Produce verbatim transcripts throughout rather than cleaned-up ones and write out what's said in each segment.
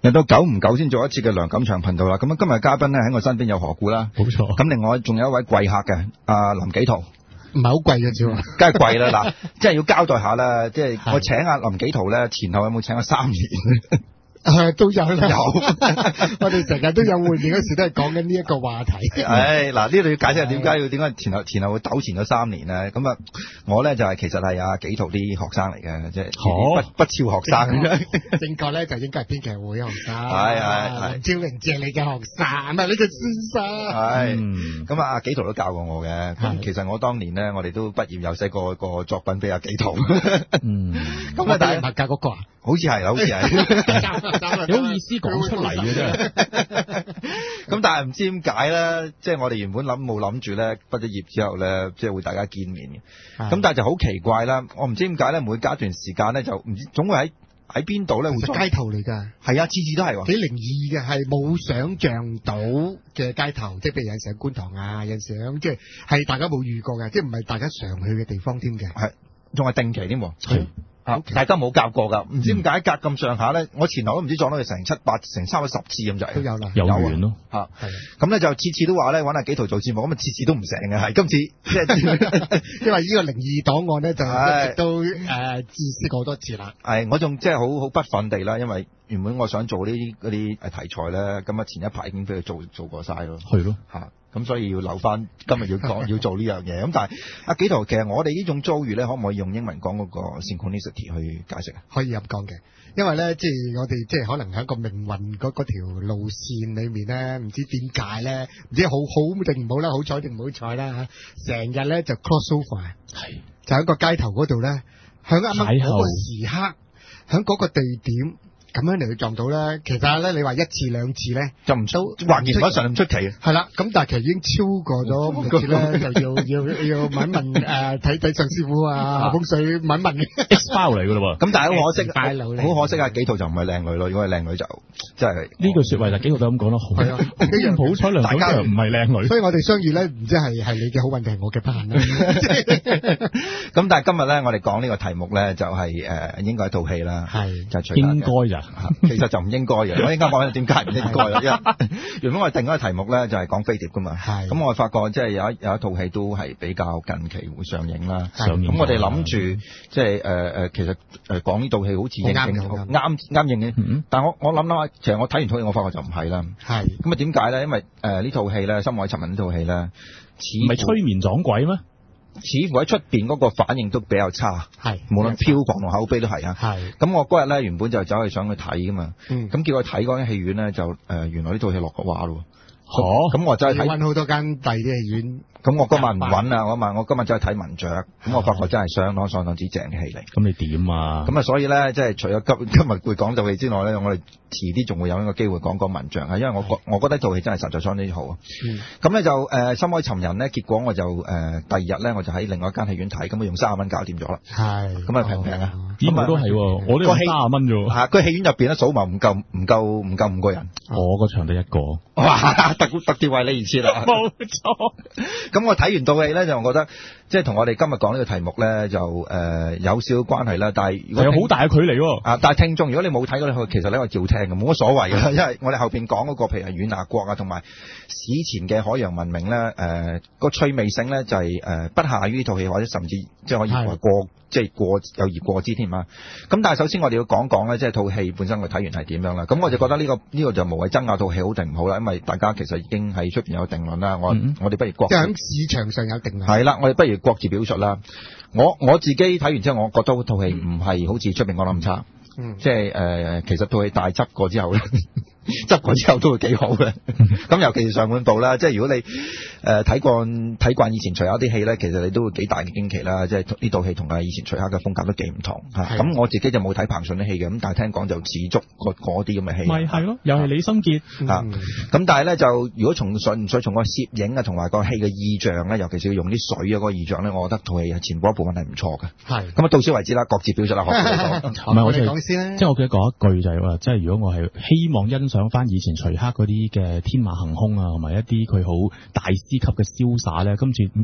又到久唔久先做一次嘅梁錦祥頻道啦。咁啊，今日嘉賓咧喺我身邊有何故啦， 冇錯。 咁另外仲有一位貴客嘅，阿林紀陶， 唔係好貴嘅啫， 梗係貴啦。嗱，即係要交代下啦，即係我請阿林紀陶咧，前後有冇請咗三年？ 誒都有啦，有，我哋成日都有會面嗰時都係講緊呢一個話題。 誒嗱，呢度要解釋下點解要點解前後前後會糾纏咗三年咧？咁啊，我咧就係其實係阿紀陶啲學生嚟嘅，即係不不超學生。 正確咧就應該係編劇會學生。 係係係。 林超榮借你嘅學生，唔係你嘅師生。 係。咁啊，阿紀陶都教過我嘅。咁其實我當年咧，我哋都畢業有寫過個作品俾阿紀陶。 嗯。 咁啊，但係物價嗰個啊？ 好似係，好似係。 有意思講出嚟嘅啫， 咁但係唔知點解咧，即係我哋原本諗冇諗住咧，畢咗業之後咧，即係會大家見面嘅。咁但係就好奇怪啦，我唔知點解咧，每隔一段時間咧就唔知總會喺喺邊度咧會街頭嚟㗎。 係啊，次次都係喎。 幾靈異嘅，係冇想像到嘅街頭，即係譬如有陣時喺觀塘啊，有陣時喺即係係大家冇遇過嘅，即係唔係大家常去嘅地方添嘅。 係，仲係定期添喎。 係。 啊！Okay. 大家冇夾過㗎，唔知點解隔咁上下咧，我前後都唔知撞到佢成七八成差唔多十次咁就都有啦， 有緣咯嚇。係咁咧就次次都話咧揾阿紀陶做節目，咁啊次次都唔成嘅，係今次即係因為呢個靈異檔案咧就一直都誒自私過好多次啦。 係我仲即係好好不忿地啦，因為原本我想做呢啲嗰啲誒題材咧，咁啊前一排已經俾佢做做過晒咯。 係咯嚇。咁所以要留翻今日要講要做呢樣嘢，咁但係阿紀陶，其實我哋呢種遭遇咧，可唔可以用英文講嗰個 synchronicity 去解釋啊？ 可以咁講嘅，因為咧即係我哋即係可能喺個命運嗰嗰條路線裏面咧，唔知點解咧，唔知好好定唔好啦，好彩定唔好彩啦嚇，成日咧就 cross over，係就喺個街頭嗰度咧，喺啱啱嗰個時刻，喺嗰個地點。咁樣嚟去撞到咧，其實咧你話一次兩次咧就唔出，還原嗰陣唔出奇嘅。 係啦，咁但係其實已經超過咗五次咧，就要要要問一問誒睇睇上師傅啊，風水問一問 X file 嚟㗎咯喎。 咁但係好可惜，好可惜啊！紀陶就唔係靚女咯，如果係靚女就真係呢句説話就紀陶都咁講咯。係啊，一樣好彩梁錦祥唔係靚女， 所以我哋相遇咧，唔知係係你嘅好運定係我嘅不幸啦。 咁但係今日咧，我哋講呢個題目咧，就係誒應該係套戲啦， 係就係應該就。 其實就唔應該嘅，我應該講點解唔應該啦。因為原本我哋定嗰個題目咧就係講飛碟噶嘛，咁我發覺即係有一有一套戲都係比較近期會上映啦。上映咁我哋諗住即係誒誒，其實誒講呢套戲好似應應啱啱應嘅，嗯、但係我我諗諗下，其實我睇完套戲我發覺就唔係啦。係咁啊？點解咧？因為誒、呃、呢套戲咧《深海尋人》呢套戲咧，似唔係催眠撞鬼咩？ 似乎喺出邊嗰個反應都比較差，係無論票房同口碑都係啊。係咁我嗰日咧原本就走去想去睇噶嘛，咁、嗯、叫佢睇嗰間戲院咧就誒、呃、原來呢套戲落個畫咯。好，咁我就係睇揾好多間第二啲戲院。 咁我今日唔揾啊，我問我今日走去睇文雀，咁我發覺真係相當相當之正嘅戲嚟。咁你點啊？ 咁啊，所以咧，即係除咗今今日會講套戲之外咧，我哋遲啲仲會有一個機會講講文雀啊，因為我覺我覺得套戲真係實在相當之好啊。咁、嗯、咧就誒《深海尋人》咧，結果我就誒、呃、第二日咧，我就喺另外一間戲院睇，咁啊用三十蚊搞掂咗啦。係。咁啊平唔平啊？ 咁啊都係，我呢個三十蚊啫。 嚇，個戲院入邊咧數埋唔夠唔夠唔夠五個人。 我個場得一個。 哇！特特別為你而設啦。 冇錯。 咁我睇完套戲咧，就覺得即係同我哋今日講呢個題目咧，就誒、呃、有少少關係啦。但係如果有好大嘅距離喎。啊！ 但係聽眾，如果你冇睇過咧，其實你可以照聽嘅，冇乜所謂嘅，因為我哋後邊講嗰個譬如係軟牙國啊，同埋史前嘅海洋文明咧，誒、呃、個趣味性咧就係、是、誒、呃、不下於呢套戲，或者甚至即係可以話過。即係過有而過之添嘛，咁但係首先我哋要講講咧，即係套戲本身我睇完係點樣啦。咁我就覺得呢、這個呢、這個就無謂爭拗套戲好定唔好啦，因為大家其實已經喺出邊有定論啦。我、嗯、我哋不如各即係喺市場上有定論。係啦，我哋不如各自表述啦。我我自己睇完之後，我覺得套戲唔係好似出邊講得咁差。嗯，即係誒、呃，其實套戲大執過之後咧，執過之後都會幾好嘅。咁尤其是上半部啦，即係如果你誒睇慣睇慣以前徐克啲戲咧，其實你都會幾大嘅驚奇啦。即係呢套戲同啊以前徐克嘅風格都幾唔同嚇。咁我自己就冇睇彭順啲戲嘅，咁但係聽講就似足嗰啲咁嘅戲。咪係咯，又係李心潔嚇。咁、嗯嗯、但係咧就如果從純粹從個攝影啊同埋個戲嘅意象咧，尤其是要用啲水啊嗰個意象咧，我覺得套戲係前部一部分係唔錯嘅。係。咁啊，到此為止啦，各自表述啦，學唔係我哋講先啦。即係我記得講一句就係、是、話，即係如果我係希望欣賞翻以前徐克嗰啲嘅天馬行空啊，同埋一啲佢好大師級嘅瀟灑咧，今次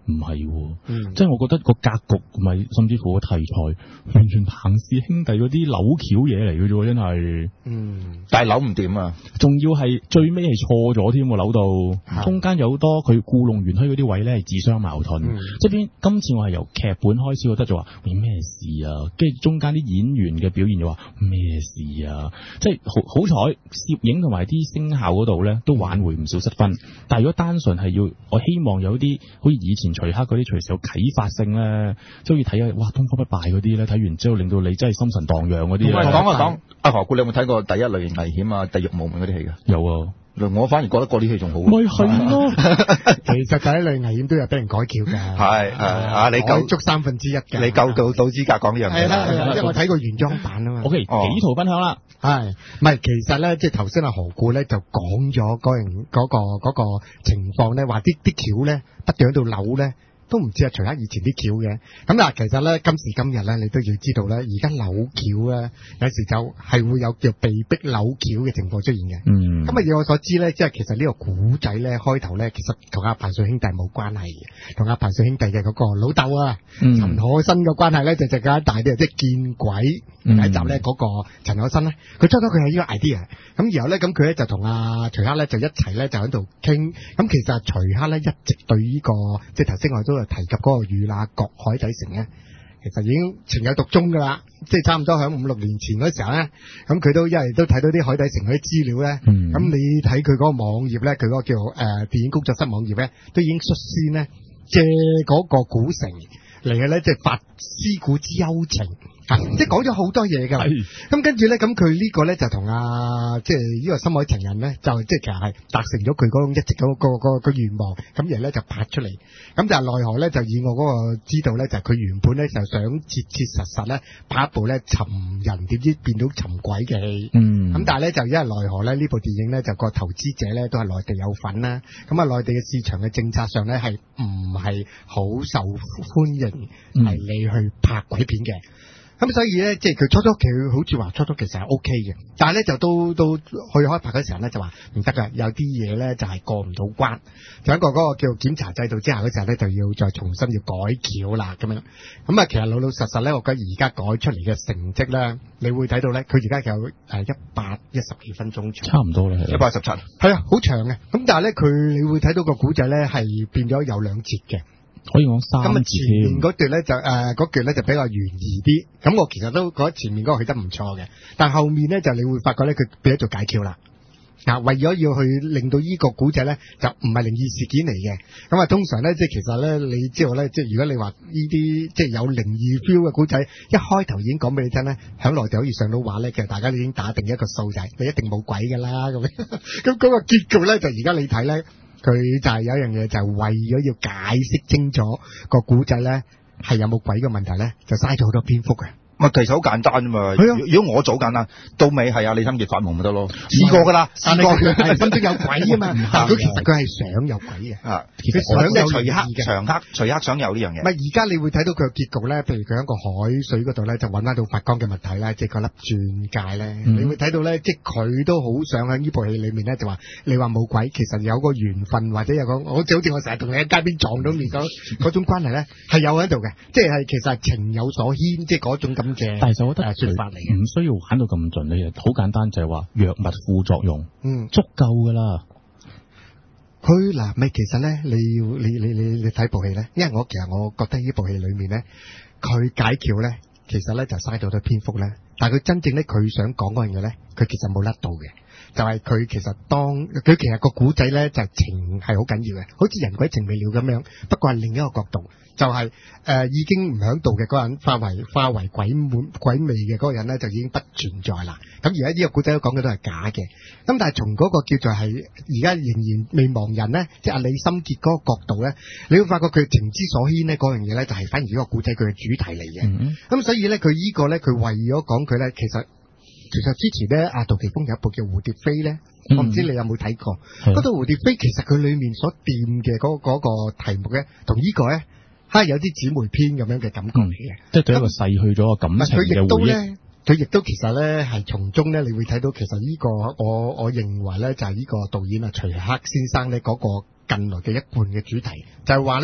唔係喎， 嗯， 即係我覺得個格局同埋甚至乎個題材完全彭氏兄弟嗰啲扭橋嘢嚟嘅啫，真係。 嗯， 但係扭唔掂啊！ 仲要係最尾係錯咗添，扭到中間有好多佢故弄玄虛嗰啲位咧係自相矛盾。 嗯、 即係邊今次我係由劇本開始覺得就話喂咩事啊，跟住中間啲演員嘅表現就話咩事啊，即係好好彩攝影同埋啲聲效嗰度咧都挽回唔少失分。但係如果單純係要我希望有啲好似以前徐克嗰啲隨時有啟發性咧，即係好似睇下哇東方不敗嗰啲咧，睇完之後令到你真係心神蕩漾嗰啲。 喂，講啊講，阿何故你有冇睇過第一類型危險啊、地獄無門嗰啲戲㗎？ 有啊。 我反而覺得嗰啲戲仲好。 咪係咯， 其實第一類危險都有俾人改橋㗎。 係係啊，你夠足三分之一㗎。 你夠到到資格講呢樣嘢。 係啦係啦，因為我睇過原裝版啊嘛。 OK，幾圖分享啦。 係，唔係其實咧，即係頭先阿何故咧就講咗嗰樣嗰個嗰個情況咧，話啲啲橋咧不斷喺度扭咧。都唔知啊，除咗以前啲橋嘅，咁嗱，其實咧今時今日咧，你都要知道咧，而家扭橋咧，有時就係會有叫被逼扭橋嘅情況出現嘅。 嗯， 咁啊，以我所知咧，即係其實呢個古仔咧開頭咧，其實同阿彭氏兄弟冇關係嘅，同阿彭氏兄弟嘅嗰個老豆啊，陳、嗯、可辛嘅關係咧就更加大啲，即係見鬼第一集咧嗰個陳可辛咧，佢初初佢係呢個 idea，咁然後咧咁佢咧就同阿徐克咧就一齊咧就喺度傾，咁其實徐克咧一直對呢、這個即係頭先我都提及嗰個與那國海底城咧，其實已經情有獨鍾噶啦，即係差唔多喺五六年前嗰時候咧，咁佢都因為都睇到啲海底城嗰啲資料咧，咁、嗯、你睇佢嗰個網頁咧，佢嗰個叫誒、呃、電影工作室網頁咧，都已經率先咧借嗰個古城嚟嘅咧，即係發思古之幽情。啊、即係講咗好多嘢㗎，咁跟住咧，咁佢呢個咧就同啊，即係呢個深海情人咧，就即係其實係達成咗佢嗰種一直嗰、嗰個、嗰個、嗰個願望，咁而咧就拍出嚟，咁就係奈何咧，就以我嗰個知道咧，就係、是、佢原本咧就想切切實實咧拍一部咧尋人，點知變到尋鬼嘅戲，嗯，咁但係咧就因為奈何咧呢部電影咧就個投資者咧都係內地有份啦，咁啊內地嘅市場嘅政策上咧係唔係好受歡迎，係、嗯、你去拍鬼片嘅。咁所以咧，即係佢初初佢好似話初初其實係 O K 嘅，但係咧就都都去開拍嗰時候咧就話唔得噶，有啲嘢咧就係過唔到關，就一個嗰個叫做檢查制度之下嗰時候咧就要再重新要改橋啦咁樣。咁啊，其實老老實實咧，我覺得而家改出嚟嘅成績咧，你會睇到咧，佢而家有誒一百一十幾分鐘長， 差唔多啦， 一百一十七， 係啊，好長嘅。咁但係咧，佢你會睇到個古仔咧係變咗有兩節嘅。 可以講三節。咁啊，前面嗰段咧就誒嗰段咧就比較懸疑啲，咁我其實都覺得前面嗰個去得唔錯嘅，但係後面咧就你會發覺咧佢變咗做解橋啦。嗱，為咗要去令到依個古仔咧就唔係靈異事件嚟嘅，咁啊通常咧即係其實咧你知道咧，即係如果你話呢啲即係有靈異 feel 嘅古仔，一開頭已經講俾你聽咧，響內地可以上到畫咧，其實大家都已經打定一個數仔，你一定冇鬼㗎啦咁樣，咁嗰個結局咧就而家你睇咧。佢就係有一樣嘢，就係為咗要解釋清楚個古仔咧，係有冇鬼嘅問題咧，就嘥咗好多篇幅嘅。 咪其實好簡單啫嘛。 係啊， 如果我做簡單，到尾係啊李心潔發夢咪得咯。試過㗎啦，試過係心中有鬼啊嘛。但佢其實佢係想有鬼嘅。啊，其實想有徐克長克徐克想有呢樣嘢。 咪而家你會睇到佢嘅結局咧，譬如佢喺個海水嗰度咧，就揾翻到發光嘅物體咧，即係嗰粒鑽戒咧。嗯、你會睇到咧，即係佢都好想喺呢部戲裏面咧，就話你話冇鬼，其實有個緣分或者有個，好似好似我成日同你喺街邊撞到面嗰嗰種關係咧，係有喺度嘅，即係其實係情有所牽，即係嗰種咁嘅。 但係我覺得說法嚟嘅， 唔需要玩到咁盡，你好簡單就係話藥物副作用， 嗯，足夠噶啦。 佢嗱咪其實咧，你要你你你你睇部戲咧，因為我其實我覺得呢部戲裏面咧，佢解橋咧，其實咧就嘥咗好多篇幅咧，但係佢真正咧佢想講嗰樣嘢咧，佢其實冇甩到嘅。就係佢其實當佢其實個古仔咧就係情係好緊要嘅，好似人鬼情未了咁樣，不過係另一個角度，就係、是、誒、呃、已經唔響度嘅嗰人化為化為鬼滿鬼魅嘅嗰個人咧就已經不存在啦。咁而家呢個古仔都講嘅都係假嘅，咁但係從嗰個叫做係而家仍然未亡人咧，即係阿李心潔嗰個角度咧，你會發覺佢情之所牽咧嗰樣嘢咧就係反而呢個古仔佢嘅主題嚟嘅。咁、嗯、所以咧佢呢個咧佢為咗講佢咧其實。其實之前咧，阿杜琪峰有一部叫《蝴蝶飛》咧，我唔知你有冇睇過。嗰套《蝴蝶飛》其實佢裏面所掂嘅嗰嗰個題目咧，同呢個咧，係有啲姊妹篇咁樣嘅感覺嚟嘅。 即係對一個逝去咗個感情嘅回憶。 佢亦都其實咧係從中咧，你會睇到其實呢個我我認為咧就係呢個導演啊徐克先生咧嗰個近來嘅一貫嘅主題，就係話咧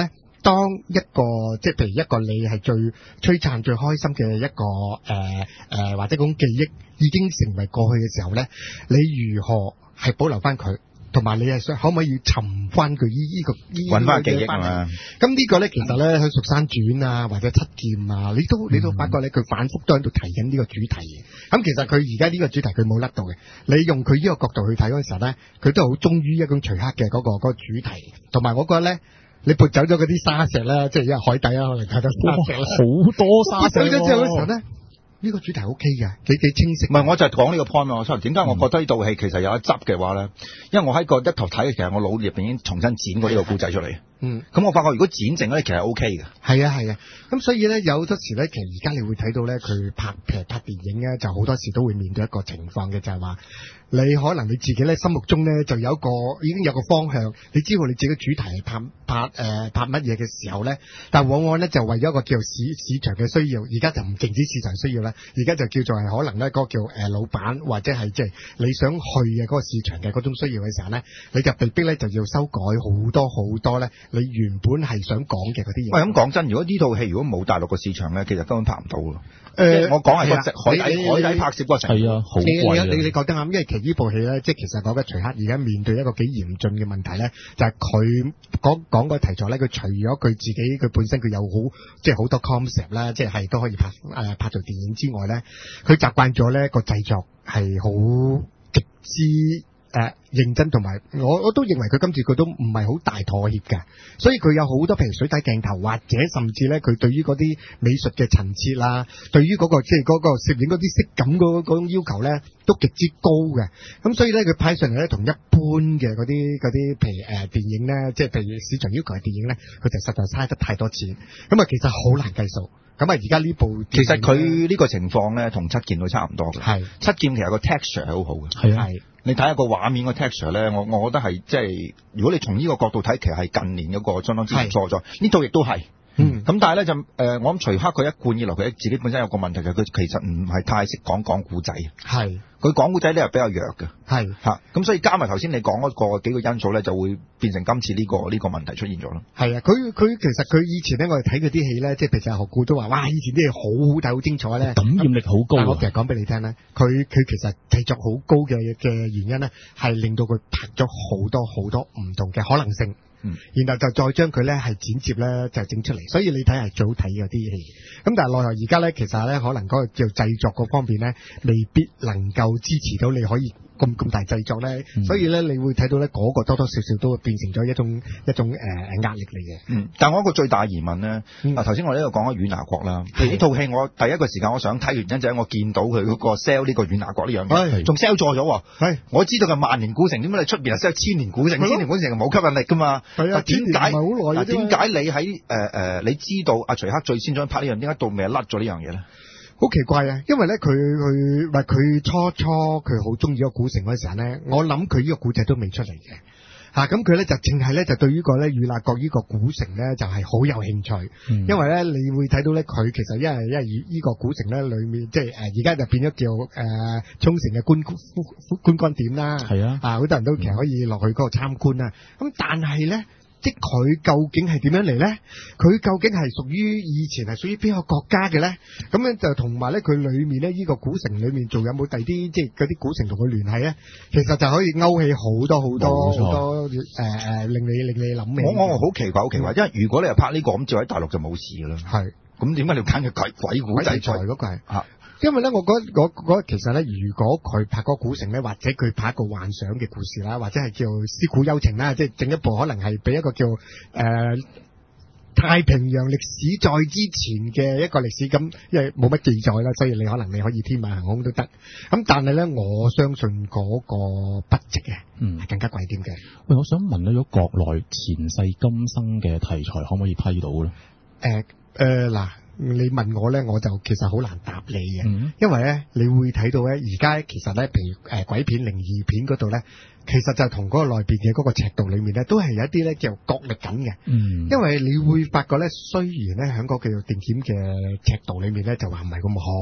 當一個即係譬如一個你係最璀璨、最開心嘅一個誒誒、呃呃、或者嗰種記憶已經成為過去嘅時候咧，你如何係保留翻佢？同埋你係想可唔可以尋翻佢依依個依揾翻記憶啊嘛？ 咁呢個咧其實咧喺《蜀山傳》啊或者《七劍》啊，你都你都發覺咧佢反覆都喺度提緊呢個主題嘅。咁其實佢而家呢個主題佢冇甩到嘅。你用佢呢個角度去睇嗰陣時候咧，佢都好忠於一種徐克嘅嗰個嗰個主題。同埋我覺得咧，你撥走咗嗰啲沙石啦，即係因為海底啦，可能睇到沙石啦， 好多沙石。 撥走咗之後嗰時候咧。呢個主題 O K 嘅，幾幾清晰。 唔係，我就係講呢個 point 咯。所以點解我覺得呢套戲其實有一執嘅話咧？因為我喺個一頭睇嘅，其實我腦入邊已經重新剪過呢個故仔出嚟。嗯。咁我發覺如果剪剩咧，其實 O K 嘅。係啊係啊。咁所以咧，有好多時咧，其實而家你會睇到咧，佢拍譬如拍電影咧，就好多時都會面對一個情況嘅，就係話你可能你自己咧心目中咧就有一個已經有個方向，你知道你自己嘅主題係拍拍誒、呃、拍乜嘢嘅時候咧，但往往咧就為咗一個叫市市場嘅需要，而家就唔淨止市場需要啦。而家就叫做係可能咧嗰個叫誒老闆或者係即係你想去嘅嗰個市場嘅嗰種需要嘅時候咧，你就被逼咧就要修改好多好多咧你原本係想講嘅嗰啲嘢。喂，咁講真，如果呢套戲如果冇大陸個市場咧，其實根本拍唔到咯。誒、呃，我講係個海底海底拍攝過程係啊，好貴啊。你你你覺得啱？因為其實呢部戲咧，即係其實講緊徐克而家面對一個幾嚴峻嘅問題咧，就係佢講講個題材咧，佢除咗佢自己佢本身佢有好即係好多 concept 啦，即係係都可以拍誒、呃、拍做電影之外咧，佢習慣咗咧個製作係好極之。誒、呃，認真同埋，我我都認為佢今次佢都唔係好大妥協嘅，所以佢有好多譬如水底鏡頭，或者甚至咧佢對於嗰啲美術嘅陳設啦，對於嗰、那個即係嗰個攝影嗰啲色感嗰嗰種要求咧，都極之高嘅。咁所以咧佢拍上嚟咧，同一般嘅嗰啲嗰啲譬如誒、呃、電影咧，即係譬如市場要求嘅電影咧，佢就實在嘥得太多錢，咁啊其實好難計數。咁啊而家呢部其實佢呢個情況咧，同七劍都差唔多嘅。係七劍其實個 texture 係好好嘅。係啊。你睇下個畫面個 texture 咧，我我覺得係即係，如果你從呢個角度睇，其實係近年嗰個相當之唔錯咗。呢套亦都係。嗯。咁但係咧就誒、呃，我諗徐克佢一貫以來佢自己本身有個問題，就係佢其實唔係太識講講故仔。係。佢講故仔咧係比較弱嘅。係。嚇、啊，咁所以加埋頭先你講嗰個幾個因素咧，就會變成今次呢、這個呢、這個問題出現咗咯。係啊，佢佢其實佢以前咧，我哋睇嗰啲戲咧，即係譬如學顧都話，哇！以前啲嘢好好睇，好精彩咧，感染力好高。但我其實講俾你聽咧，佢佢其實製作好高嘅嘅原因咧，係令到佢拍咗好多好多唔同嘅可能性。嗯，然後就再將佢咧係剪接咧就整出嚟，所以你睇係最好睇嗰啲戲。咁但係奈何而家咧，其實咧可能嗰個叫製作嗰方面咧，未必能夠支持到你可以咁咁大製作咧、嗯，所以咧你會睇到咧嗰個多多少少都變成咗一種一種誒誒、呃、壓力嚟嘅。嗯，但係我一個最大疑問咧，啊頭先我呢度講咗軟牙國啦，譬如呢套戲我第一個時間我想睇原因就係我見到佢嗰個 sell 呢個軟牙國呢樣嘢，仲 sell 錯咗喎。係，我知道佢萬年古城，點解你出邊係 sell 千年古城？千年古城冇吸引力噶嘛？係啊，點解？嗱，點解你喺誒誒你知道阿徐克最先想拍呢樣，點解到尾甩咗呢樣嘢咧？好奇怪啊！因為咧，佢佢唔係佢初初佢好中意個古城嗰陣時咧，我諗佢呢個古仔都未出嚟嘅嚇，咁佢咧就淨係咧就對於個咧與那國呢個古城咧就係、是、好有興趣，嗯、因為咧你會睇到咧佢其實因為因為呢個古城咧裏面即係誒而家就變咗叫誒、呃、沖繩嘅觀觀光點啦，係啊，啊好多人都其實可以落去嗰度參觀啦，咁但係咧。即佢究竟係點樣嚟咧？佢究竟係屬於以前係屬於邊個國家嘅咧？咁樣就同埋咧，佢裏面咧呢個古城裏面仲有冇第啲即係嗰啲古城同佢聯繫咧？其實就可以勾起好多好多好多誒誒令你令你諗嘅。我我好奇怪好奇怪，因為如果你係拍呢個咁，就喺大陸就冇事㗎啦。係。咁點解你要揀嘅鬼鬼古題材嗰個係啊？因為咧，我覺得我覺得其實咧，如果佢拍個古城咧，或者佢拍一個幻想嘅故事啦，或者係叫屍古幽情啦，即係整一部可能係俾一個叫誒、呃、太平洋歷史在之前嘅一個歷史，咁因為冇乜記載啦，所以你可能你可以天馬行空都得。咁但係咧，我相信嗰個 budget 嘅，嗯，係更加貴啲嘅。喂，我想問咧，如果國內前世今生嘅題材可唔可以批到咧？誒誒嗱。你問我咧，我就其實好難答你嘅、嗯，因為咧，你會睇到咧，而家其實咧，譬如誒、呃、鬼片、靈異片嗰度咧，其實就同嗰個內邊嘅嗰個尺度裏面咧，都係有一啲咧叫角力緊嘅。嗯，因為你會發覺咧，雖然咧喺嗰個叫做電檢嘅尺度裏面咧，就話唔係咁好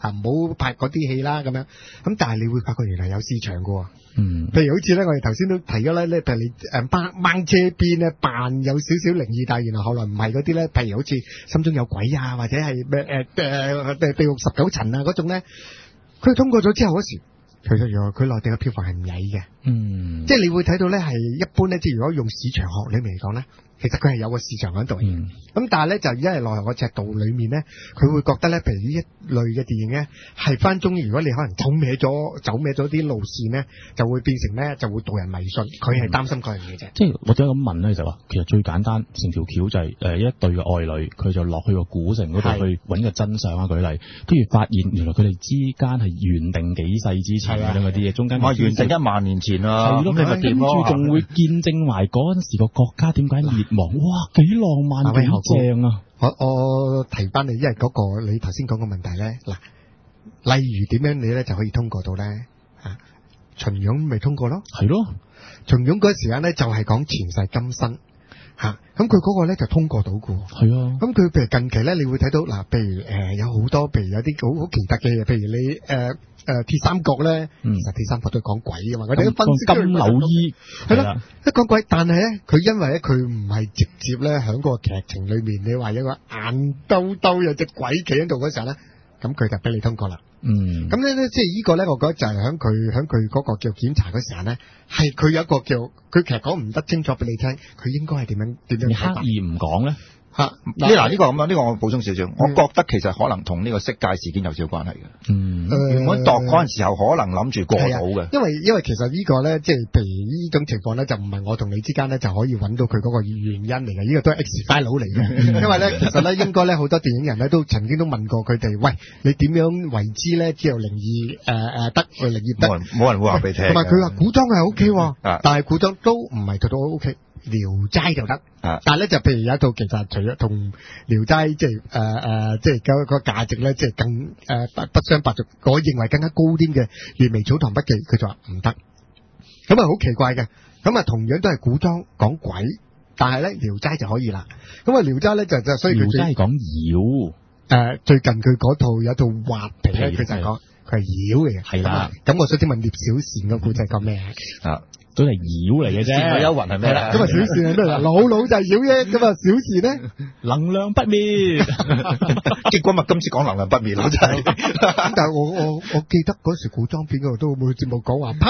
啊，唔好拍嗰啲戲啦咁樣。咁但係你會發覺原來有市場㗎喎。 嗯， 譬如好似咧，我哋頭先都提咗咧，咧譬如你誒掹掹車邊咧扮有少少靈異，但係原來後來唔係嗰啲咧，譬如好似心中有鬼啊，或者係咩誒誒誒地獄十九層啊嗰種咧，佢通過咗之後嗰時，其實原來佢內地嘅票房係唔曳嘅。 嗯， 即係你會睇到咧係一般咧，即係如果用市場學裏面嚟講咧，其實佢係有個市場喺度嘅。 嗯， 咁但係咧就因為內行個尺度裏面咧，佢會覺得咧，譬如呢一類嘅電影咧，係翻中意。如果你可能走歪咗走歪咗啲路線咧，就會變成咧就會導人迷信。佢係擔心嗰樣嘢啫。 即係或者咁問咧，就話其實最簡單，成條橋就係誒一對嘅愛侶，佢就落去個古城嗰度去揾個真相啊，舉例，跟住發現原來佢哋之間係緣定幾世之前咁樣嗰啲嘢，中間我緣定一萬年前啊， 係咯，跟住仲會見證埋嗰陣時個國家點解滅亡，哇，幾浪漫幾正啊！ 我我提翻你，因為嗰個你頭先講個問題咧，嗱，例如點樣你咧就可以通過到咧啊？秦俑咪通過咯， 係咯， 秦俑嗰時間咧就係講前世今生嚇，咁佢嗰個咧就通過到嘅喎。 係啊， 咁佢譬如近期咧，你會睇到嗱，譬如誒、呃、有好多，譬如有啲好好奇特嘅嘢，譬如你誒誒鐵三角咧， 嗯、 其實鐵三角都係講鬼嘅嘛，我哋都分析金柳衣係啦，一講鬼，但係咧佢因為咧佢唔係直接咧喺個劇情裏面，你話有個眼兜兜有隻鬼企喺度嗰時候咧，咁佢就俾你通過啦。 嗯， 咁咧咧，即係呢個咧，我覺得就係喺佢喺佢嗰個叫檢查嗰時候咧，係佢有一個叫佢其實講唔得清楚俾你聽，佢應該係點樣點樣。 你刻意唔講咧？ 吓，呢嗱呢個咁樣，呢個我補充少少，我覺得其實可能同呢個色戒事件有少少關係嘅。 嗯， 原本度嗰陣時候可能諗住過到嘅， 因為因為其實呢個咧，即係譬如呢種情況咧，就唔係我同你之間咧就可以揾到佢嗰個原因嚟嘅，呢個都係 X file 嚟嘅。因為咧，其實咧應該咧好多電影人咧都曾經都問過佢哋，喂，你點樣為之咧？只有靈異誒誒得，靈異得， 冇人冇人會話俾你聽。 同埋佢話古裝係 O K， 啊， 但係古裝都唔係做到 O K。聊齋就得， 啊， 但係咧就譬如有一套其實除咗同聊齋即係誒誒即係嗰個價值咧，即係更誒、呃、不不相伯仲，我認為更加高啲嘅《閱微草堂筆記》，佢就話唔得，咁啊好奇怪嘅，咁啊同樣都係古裝講鬼，但係咧聊齋就可以啦，咁啊聊齋咧就就所以佢聊齋係講妖， 誒最近佢嗰套有一套畫皮咧，佢就係講佢係妖嚟嘅， 係啦， 咁我想請問聶小倩個故仔講咩啊？都係妖嚟嘅啫， 倩女幽魂係咩咧？ 咁啊小倩係咩啦？老老就係妖啫，咁啊小倩咧能量不滅， 結果咪今次講能量不滅咯，真係。但係我我我記得嗰時古裝片嗰度都冇節目講話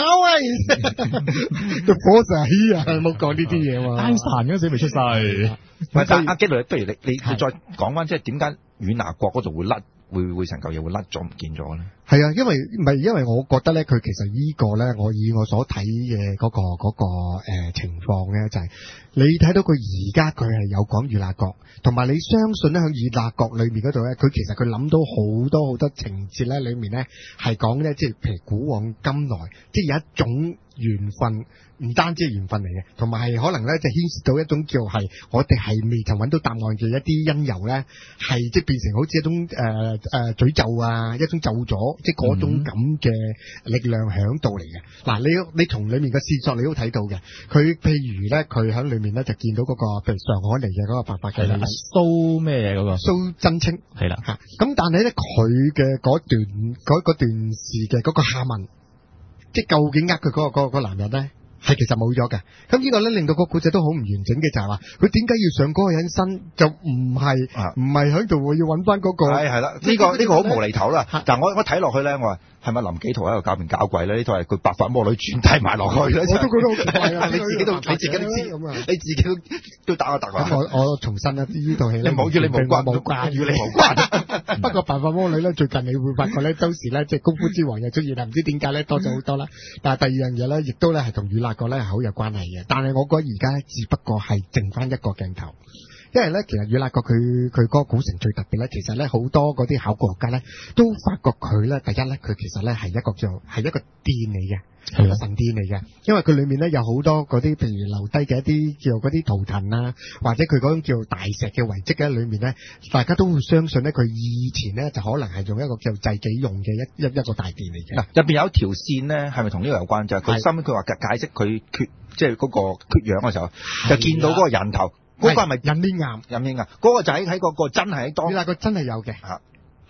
power，個火仔啊，冇講呢啲嘢喎。 單殘嗰時未出世。 喂，但阿基雷，不如你你你再講翻，即係點解阮拿國嗰度會甩？會會成嚿嘢會甩咗唔見咗咧？ 係啊，因為唔係因為我覺得咧，佢其實呢個咧，我以我所睇嘅嗰個嗰、嗰個誒、呃、情況咧，就係、是、你睇到佢而家佢係有講與那國，同埋你相信咧喺與那國裏面嗰度咧，佢其實佢諗到好多好多情節咧，裏面咧係講咧，即係譬如古往今來，即係有一種緣分。唔單止係緣分嚟嘅，同埋係可能咧就牽涉到一種叫係我哋係未曾揾到答案嘅一啲因由咧，係即係變成好似一種誒誒、呃、詛咒啊，一種咒咗，即係嗰種咁嘅力量響度嚟嘅。嗱、嗯，你你從裡面嘅線索你都睇到嘅，佢譬如咧，佢喺裡面咧就見到嗰、那個譬如上海嚟嘅嗰個白髮嘅蘇咩嘢嗰個蘇真清係啦嚇，咁但係咧佢嘅嗰段嗰段事嘅嗰個下文，即係究竟呃佢嗰個嗰、那個那個男人咧？係其實冇咗嘅，咁呢個咧令到個故仔都好唔完整嘅，就係話佢點解要上嗰個人身，就唔係唔係喺度要揾翻嗰個？係係啦，呢個呢個好無厘頭啦。但係我我睇落去咧，我話係咪林紀陶喺度搞面搞鬼咧？呢套係佢白髮魔女轉替埋落去咧。我都覺得好奇怪啊！你自己都你自己都知咁啊，你自己都都打個突啊！我我重申啦，呢套戲咧，你冇與你無關，冇關與你無關。不過白髮魔女咧，最近你會發覺咧，當時咧即係功夫之王又出現啦，唔知點解咧多咗好多啦。但係第二樣嘢咧，亦都咧係同與那國咧係好有關係嘅。但係我覺得而家咧，只不過係剩翻一個鏡頭。因為咧，其實與那國佢佢嗰個古城最特別咧，其實咧好多嗰啲考古學家咧都發覺佢咧，第一咧佢其實咧係一個叫係一個殿嚟嘅，係個神殿嚟嘅。因為佢裏面咧有好多嗰啲譬如留低嘅一啲叫嗰啲圖騰啊，或者佢嗰種叫大石嘅遺跡喺裏面咧，大家都會相信咧佢以前咧就可能係用一個叫祭己用嘅一一一個大殿嚟嘅。嗱，入邊有一條線咧，係咪同呢個有關？就係佢後尾佢話解釋佢缺即係嗰個缺氧嘅時候，就見到嗰個人頭。嗰個係咪印呢岩？印呢岩，嗰個就喺喺嗰個真係喺當。與那國真係有嘅。嚇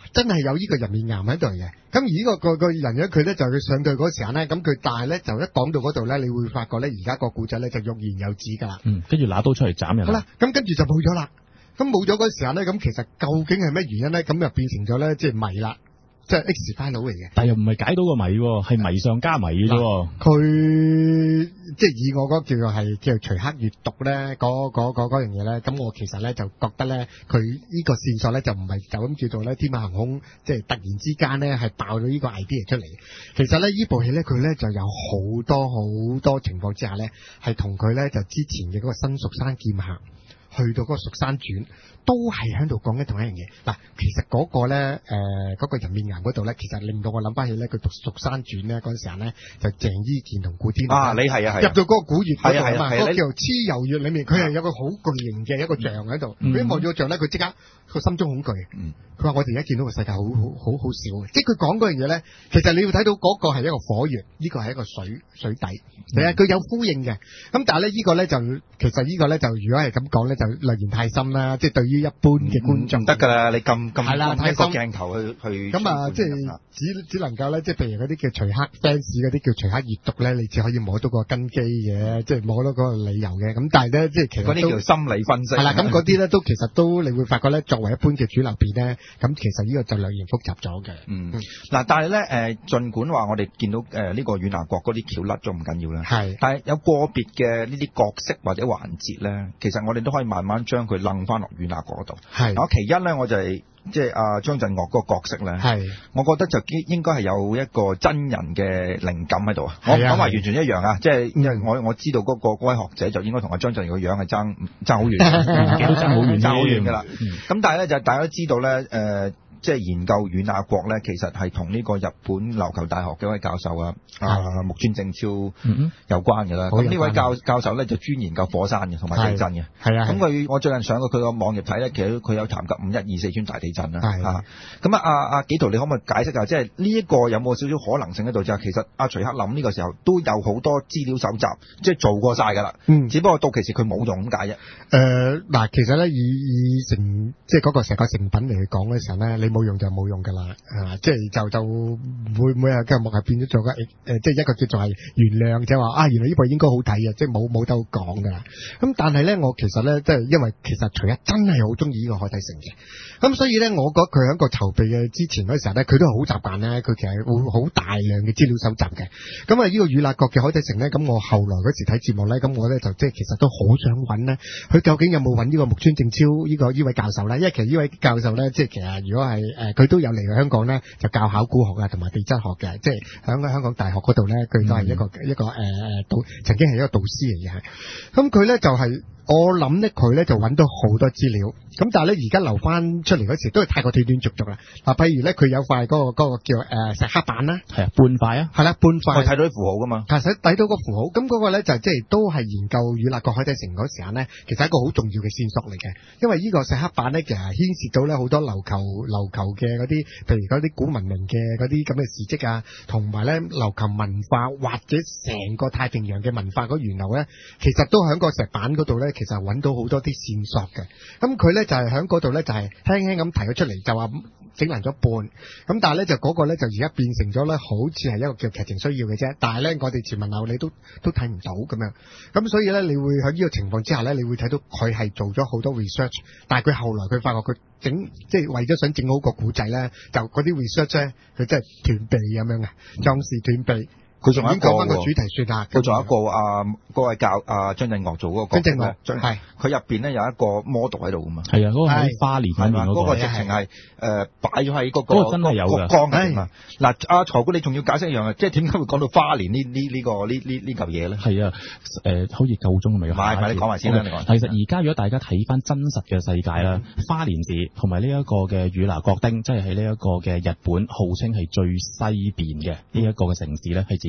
真係有呢個人面癌喺度嘅。咁而呢個個個人咧，佢咧就佢上到嗰時候咧，咁佢但係咧就一講到嗰度咧，你會發覺咧，而家個故仔咧就欲言又止㗎啦。 嗯，跟住拿刀出嚟斬人。 好啦，咁跟住就冇咗啦。咁冇咗嗰時候咧，咁其實究竟係咩原因咧？咁就變成咗咧，即係謎啦。即係 X file 嚟嘅， 但又唔係解到個謎，係謎上加謎嘅啫。 佢即係以我嗰個叫做係叫做徐克閱讀咧，嗰嗰嗰嗰樣嘢咧，咁我其實咧就覺得咧，佢呢個線索咧就唔係就咁叫做咧天馬行空，即係突然之間咧係爆咗呢個 idea 出嚟。其實咧呢部戲咧佢咧就有好多好多情況之下咧，係同佢咧就之前嘅嗰個新蜀山劍客去到嗰個蜀山傳。都係喺度講緊同一樣嘢。嗱，其實嗰個咧，誒、呃，嗰、那個人面岩嗰度咧，其實令到我諗翻起咧，佢讀《蜀山傳》咧嗰陣時候咧，就鄭伊健同古天樂啊，你係啊係入到嗰個古月嗰度啊嘛， 嗰個叫做蚩尤穴裏面，佢係有個好巨型嘅一個像喺度。佢一望住個像咧，佢即刻個心中恐懼。佢話、嗯：我哋而家見到個世界好好好好少嘅，即係佢講嗰樣嘢咧，其實你要睇到嗰個係一個火源，呢、這個係一個水水底，係啊、嗯，佢有呼應嘅。咁但係咧，呢個咧就其實呢個咧就如果係咁講咧，就略言太深啦，即係對於於一般嘅觀眾唔得㗎啦，你咁咁一個鏡頭去去咁啊，即係只只能夠咧，即係譬如嗰啲叫徐克 fans 嗰啲叫徐克閱讀咧，你只可以摸到個根基嘅，即係摸到嗰個理由嘅。咁但係咧，即係其實嗰啲叫心理分析係啦。咁嗰啲咧都其實都你會發覺咧，作為一般嘅主流片咧，咁其實呢個就略嫌複雜咗嘅。嗯，嗱、嗯，但係咧誒，儘管話我哋見到誒呢、呃這個軟牙國嗰啲橋甩咗唔緊要啦，係，但係有個別嘅呢啲角色或者環節咧，其實我哋都可以慢慢將佢掕翻落軟牙國嗰度。係，嗱，其一咧，我就係、是。即係阿張震岳嗰個角色咧，係，我覺得就應該係有一個真人嘅靈感喺度啊！我唔講話完全一樣啊，即係因為我我知道嗰個嗰位學者就應該同阿張震岳個樣係爭爭好遠，都爭好遠，爭好遠㗎啦。咁但係咧就大家都知道咧，誒、呃。即係研究軟牙國咧，其實係同呢個日本琉球大學嘅一位教授啊，啊木村正超有關嘅啦。咁呢、嗯、位教教授咧就專研究火山嘅同埋地震嘅。係啊。咁佢我最近上過佢個網頁睇咧，其實佢有談及五一二四川大地震啦。係啊。咁啊，阿阿紀陶，你可唔可以解釋下，即係呢一個有冇少少可能性喺度？就係其實阿徐克諗呢個時候都有好多資料搜集，即係做過晒㗎啦。嗯。只不過到其時佢冇用咁解啫。誒嗱、呃，其實咧以以成即係嗰個成個成品嚟講嘅時候咧，你冇用就冇用㗎啦，啊，即係就就會每日嘅幕係變咗做個誒，即係一個叫做係原諒，即係話啊，原來呢部應該好睇啊，即係冇冇得講㗎啦。咁但係咧，我其實咧，即係因為其實徐克真係好中意呢個海底城嘅，咁所以咧，我覺得佢喺個籌備嘅之前嗰時候咧，佢都係好習慣咧，佢其實會好大量嘅資料搜集嘅。咁啊，呢個與那國嘅海底城咧，咁我後來嗰時睇節目咧，咁我咧就即係其實都好想揾咧，佢究竟有冇揾呢個木村正超呢個呢位教授咧？因為其實呢位教授咧，即係其實如果係誒。佢都有嚟香港咧，就教考古學啊，同埋地質學嘅，即係喺香港大學嗰度咧，佢都係一個、嗯、一個誒誒導，曾經係一個導師嚟嘅。咁佢咧就係、是。我諗咧佢咧就揾到好多資料，咁但係咧而家留翻出嚟嗰時都係太過斷斷續續啦。嗱，譬如咧佢有塊嗰、嗰個、嗰個叫誒、呃、石刻板啦，係啊，半塊啊，係啦，半塊。我睇到啲符號噶嘛，其實睇到個符號，咁嗰個咧就即係都係研究與那國海底城嗰時間咧，其實係一個好重要嘅線索嚟嘅，因為呢個石刻板咧其實牽涉到咧好多琉球琉球嘅嗰啲，譬如嗰啲古文明嘅嗰啲咁嘅事蹟啊，同埋咧琉球文化或者成個太平洋嘅文化嗰源流咧，其實都喺個石板嗰度咧。其實揾到好多啲線索嘅，咁佢咧就係喺嗰度咧就係輕輕咁提咗出嚟，就話整爛咗半，咁但係咧就嗰個咧就而家變成咗咧，好似係一個叫劇情需要嘅啫，但係咧我哋前文後理都都睇唔到咁樣，咁所以咧你會喺呢個情況之下咧，你會睇到佢係做咗好多 research， 但係佢後來佢發覺佢整即係為咗想整好個古仔咧，就嗰啲 research 咧，佢真係斷臂咁樣嘅，壯士斷臂。佢仲有一個講翻個主題算啦。佢仲有一個啊，嗰位教啊張震岳做嗰個角色咧，係佢入邊咧有一個 model 喺度噶嘛。係啊，嗰、嗰個喺花蓮係嘛？嗰、嗰個直情係誒擺咗喺嗰個嗰個真係有嘅光嚟嘛。嗱，阿財哥你仲要解釋一樣啊，即係點解會講到花蓮呢呢呢個呢呢呢嚿嘢咧？係啊，誒、呃、好似夠鐘咁樣。唔係唔係，你講埋先啦，你講。其實而家如果大家睇翻真實嘅世界啦，嗯、花蓮市同埋呢一個嘅與那國町，即係喺呢一個嘅日本號稱係最西邊嘅呢一個嘅城市咧，係指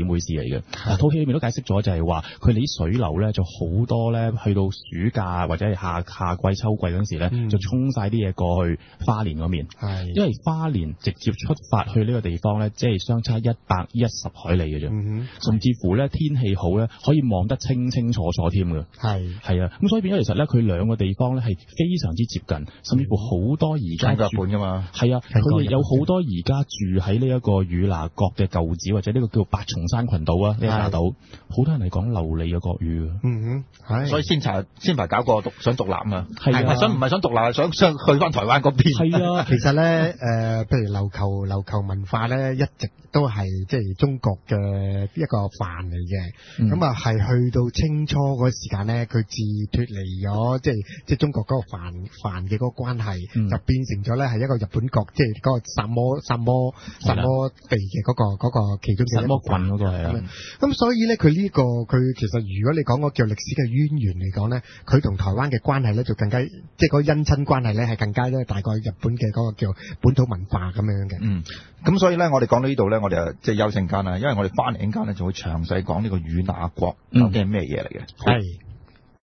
點回事嚟嘅。嗱，套戲裏面都解釋咗就係話，佢哋啲水流咧就好多咧，去到暑假或者係夏夏季、秋季嗰陣時咧，嗯、就沖晒啲嘢過去花蓮嗰面。係，因為花蓮直接出發去呢個地方咧，即係相差一百一十海里嘅啫。嗯、甚至乎咧天氣好咧，可以望得清清楚楚添嘅。係係啊，咁所以變咗其實咧，佢兩個地方咧係非常之接近，甚至乎好多而家日本噶嘛。係啊， 佢哋有好多而家住喺呢一個與那國嘅舊址，或者呢個叫八重山群島啊，呢個大島，好多人係講流利嘅國語嘅。嗯哼，所以先查先排搞個獨想獨立啊嘛。係啊，想唔係想獨立，想想去翻台灣嗰邊。 係啊，其實咧誒、呃，譬如琉球琉球文化咧，一直都係即係中國嘅一個範嚟嘅。咁啊係去到清初嗰時間咧，佢自脫離咗即係即係中國嗰個範範嘅嗰個關係，嗯、就變成咗咧係一個日本國，即係嗰個薩摩薩摩薩摩地嘅嗰、嗰個、嗰個其中嘅一個郡嗰個係啊。 咁所以咧，佢呢、呢個佢其實如果你講個叫歷史嘅淵源嚟講咧，佢同台灣嘅關係咧就更加即係嗰個姻親關係咧係更加咧大過日本嘅嗰個叫本土文化咁樣嘅。 嗯，咁所以咧，我哋講到呢度咧，我哋即係休息間啦，因為我哋翻嚟陣間咧就會詳細講呢個與那國究竟係咩嘢嚟嘅。係。